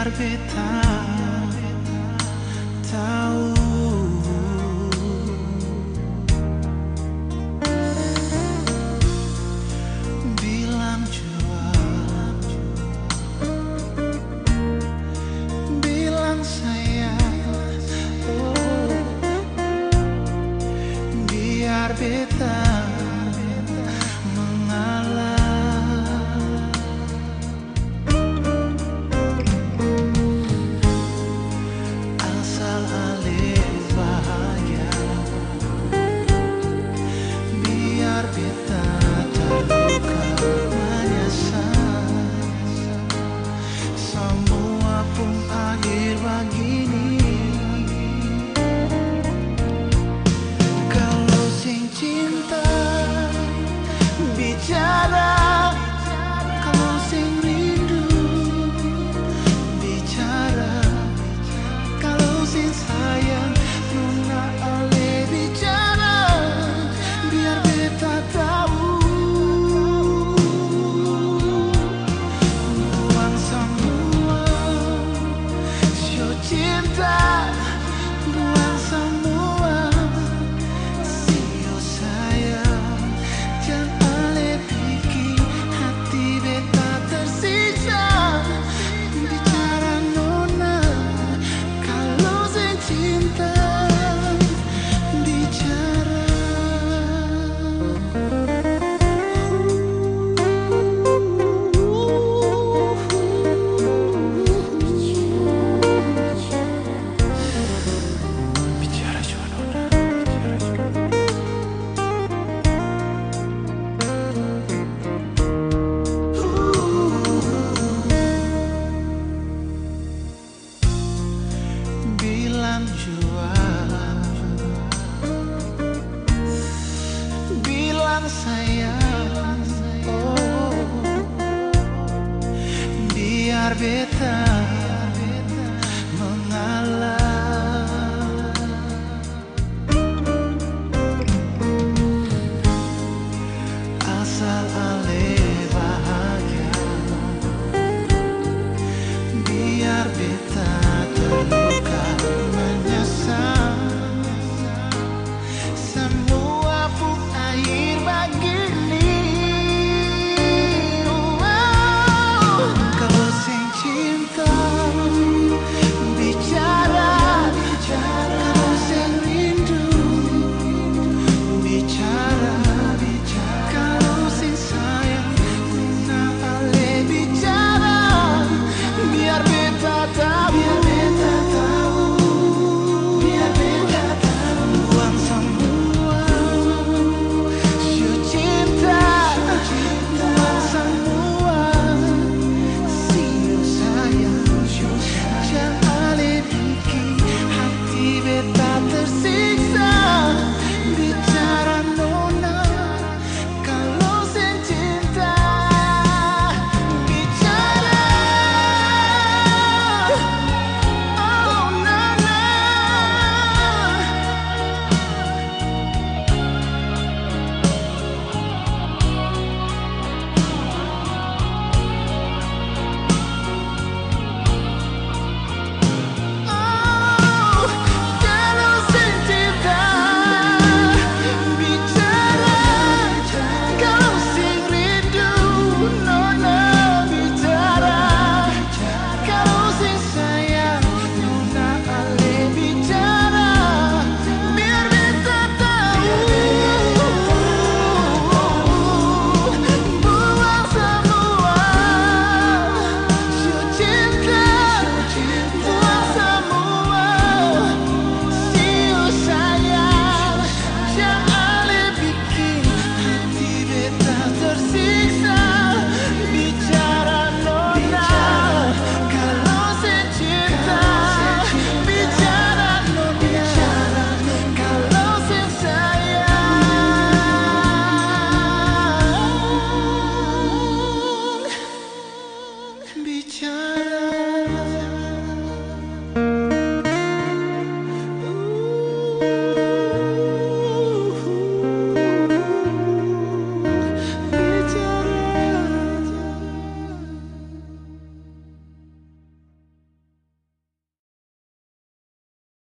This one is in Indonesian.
biar beta tahu. Bilang jua, bilang sayang, oh, biar beta mengalah. Asal ale bahagia, biar beta terluka menyesal. Semua pun akhir begini. Kalau sing cinta bicara, kalau sing rindu bicara, kalau sing sayang nuna ale bicara, biar beta tahu. Buang semua sio cinta, buang semua sio sayang. Jangan ale bikin hati beta tersiksa. Bicara nona, kalau sing cinta bicara. Bicara jua nona, bicara jua. Bilang jua, bilang sayang, oh, biar beta mengalah. Asal ale bahagia, biar beta terluka menyesal. Semua pun akhir begini. Wow. Kalau sing cinta